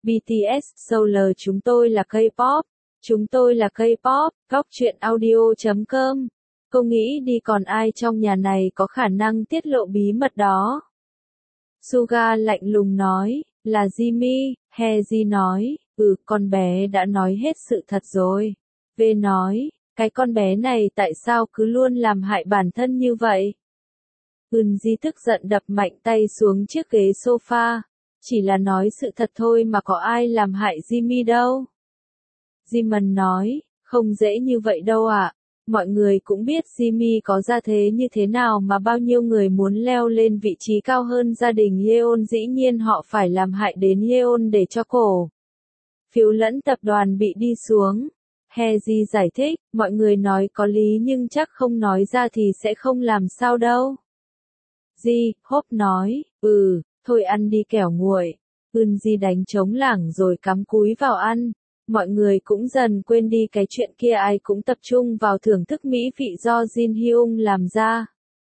BTS, Solar chúng tôi là K-pop. Chúng tôi là K-pop, góc truyện audio.com. Cô nghĩ đi còn ai trong nhà này có khả năng tiết lộ bí mật đó? Suga lạnh lùng nói, là Jimmy. Hae-ji nói, con bé đã nói hết sự thật rồi. V nói, cái con bé này tại sao cứ luôn làm hại bản thân như vậy? Eun-ji tức giận đập mạnh tay xuống chiếc ghế sofa. Chỉ là nói sự thật thôi mà có ai làm hại Jimmy đâu. Jimin nói, không dễ như vậy đâu ạ. Mọi người cũng biết Jimmy có gia thế như thế nào mà bao nhiêu người muốn leo lên vị trí cao hơn gia đình Yeon, dĩ nhiên họ phải làm hại đến Yeon để cho cổ phiếu lẫn tập đoàn bị đi xuống. Hae-ji giải thích, mọi người nói có lý nhưng chắc không nói ra thì sẽ không làm sao đâu. Hope nói, thôi ăn đi kẻo nguội. Eun-ji đánh trống lảng rồi cắm cúi vào ăn. Mọi người cũng dần quên đi cái chuyện kia, ai cũng tập trung vào thưởng thức mỹ vị do Jin Hyung làm ra.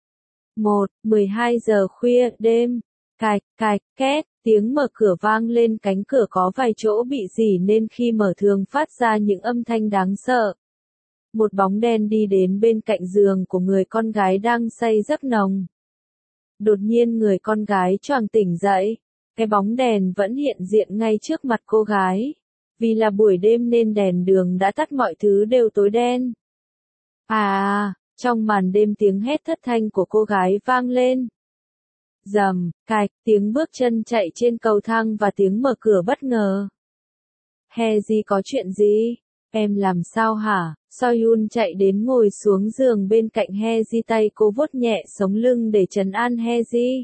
12 giờ khuya đêm, cạch, két, tiếng mở cửa vang lên, cánh cửa có vài chỗ bị rỉ nên khi mở thường phát ra những âm thanh đáng sợ. Một bóng đen đi đến bên cạnh giường của người con gái đang say giấc nồng. Đột nhiên người con gái choàng tỉnh dậy, cái bóng đèn vẫn hiện diện ngay trước mặt cô gái. Vì là buổi đêm nên đèn đường đã tắt, mọi thứ đều tối đen. Trong màn đêm tiếng hét thất thanh của cô gái vang lên. Rầm, cạch, tiếng bước chân chạy trên cầu thang và tiếng mở cửa bất ngờ. Hae-ji có chuyện gì? Em làm sao hả? Soyun chạy đến ngồi xuống giường bên cạnh Hae-ji, tay cô vuốt nhẹ sống lưng để trấn an Hae-ji.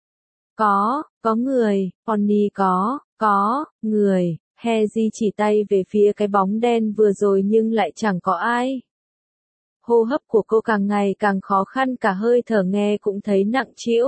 Có người, Pony có người. Hae-ji chỉ tay về phía cái bóng đen vừa rồi nhưng lại chẳng có ai. Hô hấp của cô càng ngày càng khó khăn, cả hơi thở nghe cũng thấy nặng trĩu.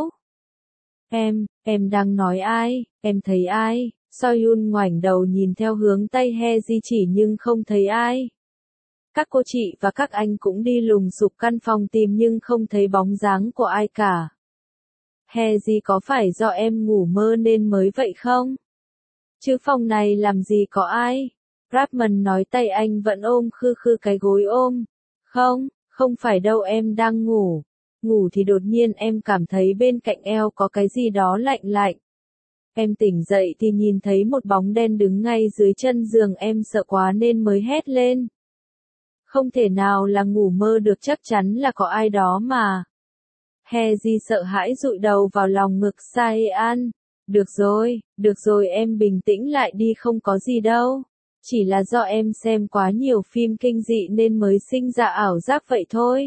Em đang nói ai? Em thấy ai? Soyun ngoảnh đầu nhìn theo hướng tay Hae-ji chỉ nhưng không thấy ai. Các cô chị và các anh cũng đi lùng sục căn phòng tìm nhưng không thấy bóng dáng của ai cả. Hae-ji, có phải do em ngủ mơ nên mới vậy không? Chứ phòng này làm gì có ai? Rapman nói, tay anh vẫn ôm khư cái gối ôm. Không phải đâu, em đang ngủ. Ngủ thì đột nhiên em cảm thấy bên cạnh eo có cái gì đó lạnh lạnh. Em tỉnh dậy thì nhìn thấy một bóng đen đứng ngay dưới chân giường, em sợ quá nên mới hét lên. Không thể nào là ngủ mơ được, chắc chắn là có ai đó mà. Hae-ji sợ hãi dụi đầu vào lòng ngực Sae-an. Được rồi em bình tĩnh lại đi, không có gì đâu. Chỉ là do em xem quá nhiều phim kinh dị nên mới sinh ra ảo giác vậy thôi.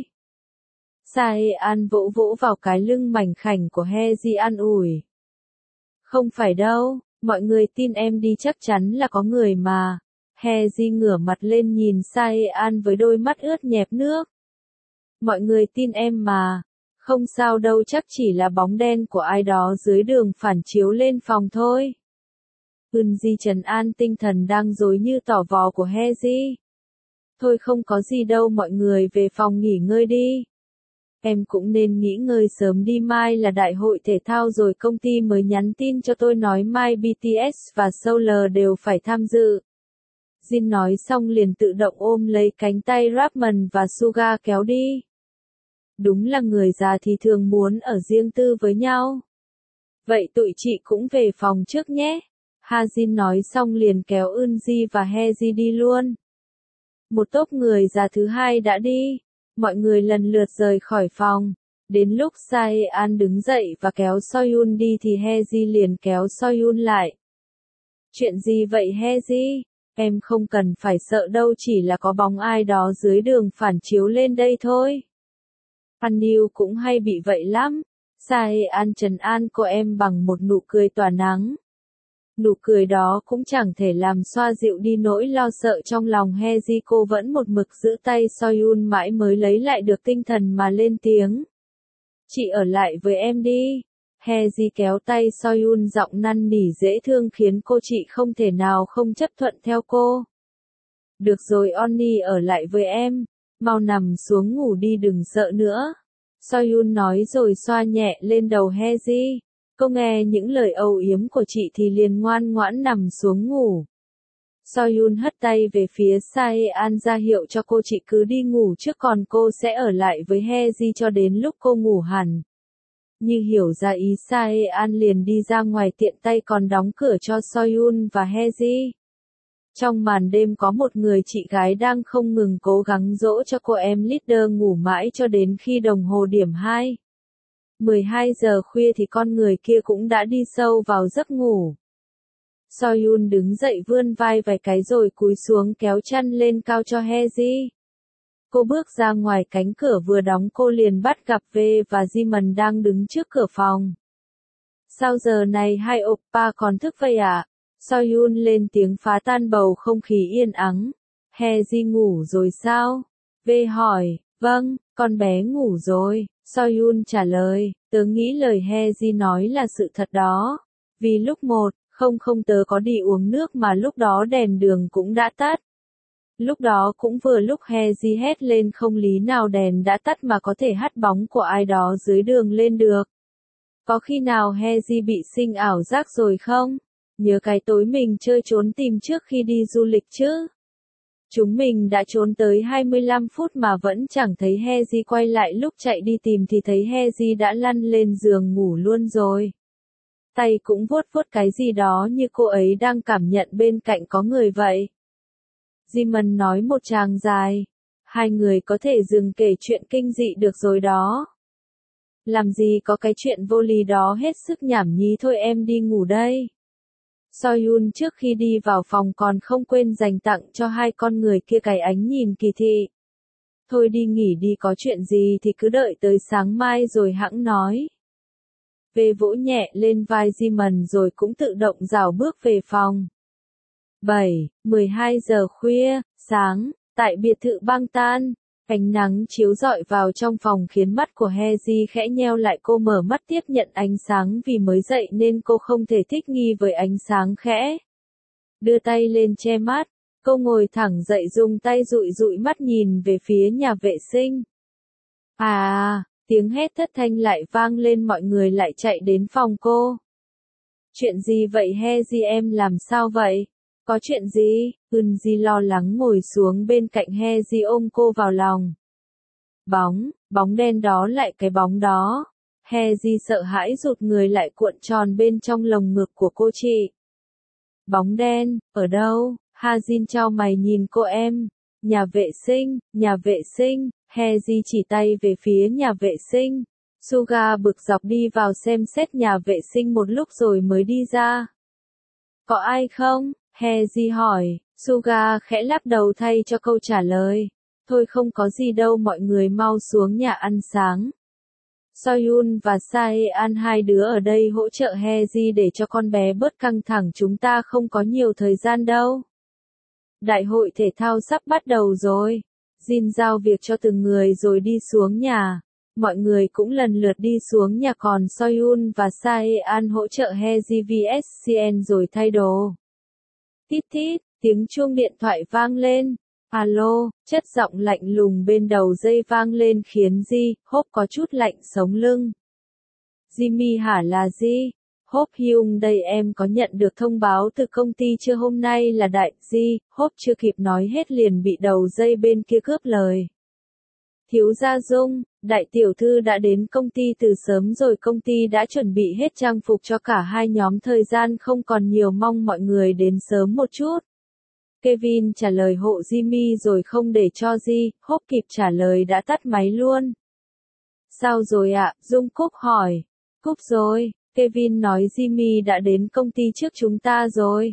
Sae-an vỗ vỗ vào cái lưng mảnh khảnh của Hae-ji an ủi. Không phải đâu, mọi người tin em đi, chắc chắn là có người mà. Hae-ji ngửa mặt lên nhìn Sae-an với đôi mắt ướt nhẹp nước. Mọi người tin em mà. Không sao đâu, chắc chỉ là bóng đen của ai đó dưới đường phản chiếu lên phòng thôi. Eun-ji trấn an tinh thần đang rối như tỏ vò của Hae-ji. Thôi không có gì đâu, mọi người về phòng nghỉ ngơi đi. Em cũng nên nghỉ ngơi sớm đi, mai là đại hội thể thao rồi, công ty mới nhắn tin cho tôi nói mai BTS và Solar đều phải tham dự. Jin nói xong liền tự động ôm lấy cánh tay Rapman và Suga kéo đi. Đúng là người già thì thường muốn ở riêng tư với nhau. Vậy tụi chị cũng về phòng trước nhé. Ha-jin nói xong liền kéo Eun-ji và Hae-ji đi luôn. Một tốp người già thứ hai đã đi. Mọi người lần lượt rời khỏi phòng. Đến lúc Sae-an đứng dậy và kéo Soyun đi thì Hae-ji liền kéo Soyun lại. Chuyện gì vậy Hae-ji? Em không cần phải sợ đâu, chỉ là có bóng ai đó dưới đường phản chiếu lên đây thôi. Hanyu cũng hay bị vậy lắm. Sae-an trấn an cô em bằng một nụ cười tỏa nắng. Nụ cười đó cũng chẳng thể làm xoa dịu đi nỗi lo sợ trong lòng Hae-ji, cô vẫn một mực giữ tay Soyun mãi mới lấy lại được tinh thần mà lên tiếng. Chị ở lại với em đi. Hae-ji kéo tay Soyun, giọng năn nỉ dễ thương khiến cô chị không thể nào không chấp thuận theo cô. Được rồi Onni, ở lại với em. Mau nằm xuống ngủ đi, đừng sợ nữa. Soyun nói rồi xoa nhẹ lên đầu Hae-ji. Cô nghe những lời âu yếm của chị thì liền ngoan ngoãn nằm xuống ngủ. Soyun hất tay về phía Saean ra hiệu cho cô chị cứ đi ngủ trước còn cô sẽ ở lại với Heji cho đến lúc cô ngủ hẳn. Như hiểu ra ý Saean liền đi ra ngoài tiện tay còn đóng cửa cho Soyun và Heji. Trong màn đêm có một người chị gái đang không ngừng cố gắng dỗ cho cô em leader ngủ mãi cho đến khi đồng hồ điểm 2. 12 giờ khuya thì con người kia cũng đã đi sâu vào giấc ngủ. Soyun đứng dậy vươn vai vài cái rồi cúi xuống kéo chăn lên cao cho Heji. Cô bước ra ngoài cánh cửa vừa đóng cô liền bắt gặp V và Jimin đang đứng trước cửa phòng. Sao giờ này hai oppa còn thức vậy ạ? Soyun lên tiếng phá tan bầu không khí yên ắng. Heji ngủ rồi sao? V hỏi, vâng, con bé ngủ rồi. Soyun trả lời, tớ nghĩ lời Heji nói là sự thật đó. Vì lúc 1:00 tớ có đi uống nước mà lúc đó đèn đường cũng đã tắt. Lúc đó cũng vừa lúc Heji hét lên không lý nào đèn đã tắt mà có thể hắt bóng của ai đó dưới đường lên được. Có khi nào Heji bị sinh ảo giác rồi không? Nhớ cái tối mình chơi trốn tìm trước khi đi du lịch chứ? Chúng mình đã trốn tới 25 phút mà vẫn chẳng thấy Heji quay lại, lúc chạy đi tìm thì thấy Heji đã lăn lên giường ngủ luôn rồi. Tay cũng vuốt vuốt cái gì đó như cô ấy đang cảm nhận bên cạnh có người vậy. Jimin nói một tràng dài. Hai người có thể dừng kể chuyện kinh dị được rồi đó. Làm gì có cái chuyện vô lý đó, hết sức nhảm nhí, thôi em đi ngủ đây. Soyun trước khi đi vào phòng còn không quên dành tặng cho hai con người kia cái ánh nhìn kỳ thị. Thôi đi nghỉ đi, có chuyện gì thì cứ đợi tới sáng mai rồi hẵng nói. Về vỗ nhẹ lên vai Jimin rồi cũng tự động rảo bước về phòng. 12 giờ khuya, sáng, tại biệt thự Bangtan, ánh nắng chiếu rọi vào trong phòng khiến mắt của Heji khẽ nheo lại, cô mở mắt tiếp nhận ánh sáng vì mới dậy nên cô không thể thích nghi với ánh sáng, khẽ đưa tay lên che mắt, cô ngồi thẳng dậy dùng tay dụi dụi mắt nhìn về phía nhà vệ sinh. Tiếng hét thất thanh lại vang lên, mọi người lại chạy đến phòng cô. Chuyện gì vậy Heji, em làm sao vậy? Có chuyện gì? Eunji lo lắng ngồi xuống bên cạnh Heji ôm cô vào lòng. Bóng đen đó, lại cái bóng đó. Heji sợ hãi rụt người lại cuộn tròn bên trong lồng ngực của cô chị. Bóng đen, ở đâu? Hajin chau mày nhìn cô em. Nhà vệ sinh, Heji chỉ tay về phía nhà vệ sinh. Suga bực dọc đi vào xem xét nhà vệ sinh một lúc rồi mới đi ra. Có ai không? Heji hỏi. Suga khẽ lắc đầu thay cho câu trả lời. Thôi không có gì đâu, mọi người mau xuống nhà ăn sáng. Soyun và Saean hai đứa ở đây hỗ trợ Heji để cho con bé bớt căng thẳng, chúng ta không có nhiều thời gian đâu. Đại hội thể thao sắp bắt đầu rồi. Jin giao việc cho từng người rồi đi xuống nhà. Mọi người cũng lần lượt đi xuống nhà, còn Soyun và Saean hỗ trợ Heji vs rồi thay đồ. Tít tít, tiếng chuông điện thoại vang lên. Alo, chất giọng lạnh lùng bên đầu dây vang lên khiến Ji-hope có chút lạnh sống lưng. Jimmy hả, là gì? Hope Hyung đây, em có nhận được thông báo từ công ty chưa? Hôm nay là đại Ji-hope chưa kịp nói hết liền bị đầu dây bên kia cướp lời. Thiếu gia Dung, đại tiểu thư đã đến công ty từ sớm rồi, công ty đã chuẩn bị hết trang phục cho cả hai nhóm, thời gian không còn nhiều, mong mọi người đến sớm một chút. Kevin trả lời hộ Jimmy rồi không để cho Ji-hope kịp trả lời đã tắt máy luôn. Sao rồi ạ? Dung Cúc hỏi. Cúc rồi, Kevin nói Jimmy đã đến công ty trước chúng ta rồi.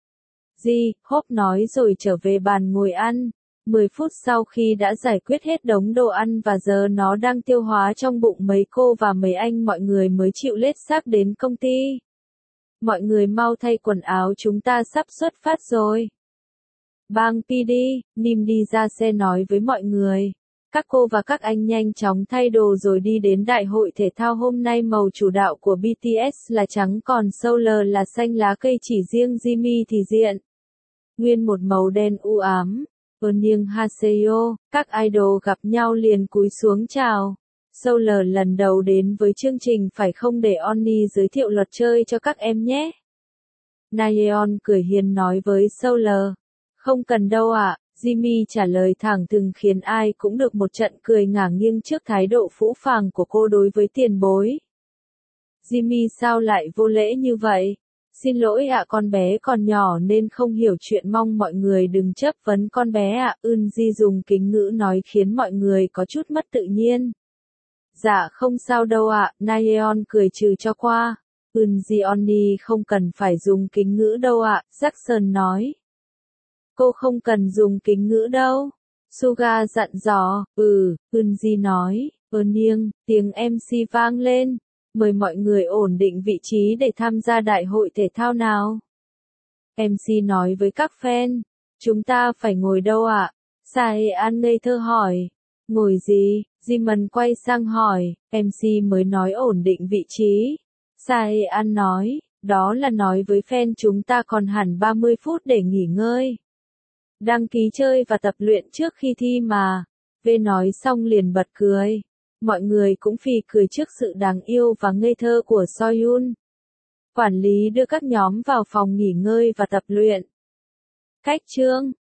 Ji-hope nói rồi trở về bàn ngồi ăn. 10 phút sau khi đã giải quyết hết đống đồ ăn và giờ nó đang tiêu hóa trong bụng mấy cô và mấy anh, mọi người mới chịu lết xác đến công ty. Mọi người mau thay quần áo, chúng ta sắp xuất phát rồi. Bang PD, Nim đi ra xe nói với mọi người. Các cô và các anh nhanh chóng thay đồ rồi đi đến đại hội thể thao hôm nay. Màu chủ đạo của BTS là trắng còn Solar là xanh lá cây, chỉ riêng Jimmy thì diện nguyên một màu đen u ám. Ơn nhưng Haseyo, các idol gặp nhau liền cúi xuống chào. Solar lần đầu đến với chương trình phải không để Oni giới thiệu luật chơi cho các em nhé. Nayeon cười hiền nói với Solar. Không cần đâu ạ, Jimmy trả lời thẳng thừng khiến ai cũng được một trận cười ngả nghiêng trước thái độ phũ phàng của cô đối với tiền bối. Jimmy sao lại vô lễ như vậy? Xin lỗi ạ, con bé còn nhỏ nên không hiểu chuyện, mong mọi người đừng chấp vấn con bé ạ. Eunji dùng kính ngữ nói khiến mọi người có chút mất tự nhiên. Dạ không sao đâu ạ, Nayeon cười trừ cho qua. Eunji Oni không cần phải dùng kính ngữ đâu ạ, Jackson nói. Cô không cần dùng kính ngữ đâu. Suga dặn dò. Eunji nói. Niêng, tiếng MC vang lên. Mời mọi người ổn định vị trí để tham gia đại hội thể thao nào. MC nói với các fan. Chúng ta phải ngồi đâu ạ? Sae-an ngây thơ hỏi. Ngồi gì? Jimin quay sang hỏi. MC mới nói ổn định vị trí. Sae-an nói. Đó là nói với fan chúng ta còn hẳn 30 phút để nghỉ ngơi. Đăng ký chơi và tập luyện trước khi thi mà. V nói xong liền bật cười. Mọi người cũng phì cười trước sự đáng yêu và ngây thơ của Soyun. Quản lý đưa các nhóm vào phòng nghỉ ngơi và tập luyện. Cách chương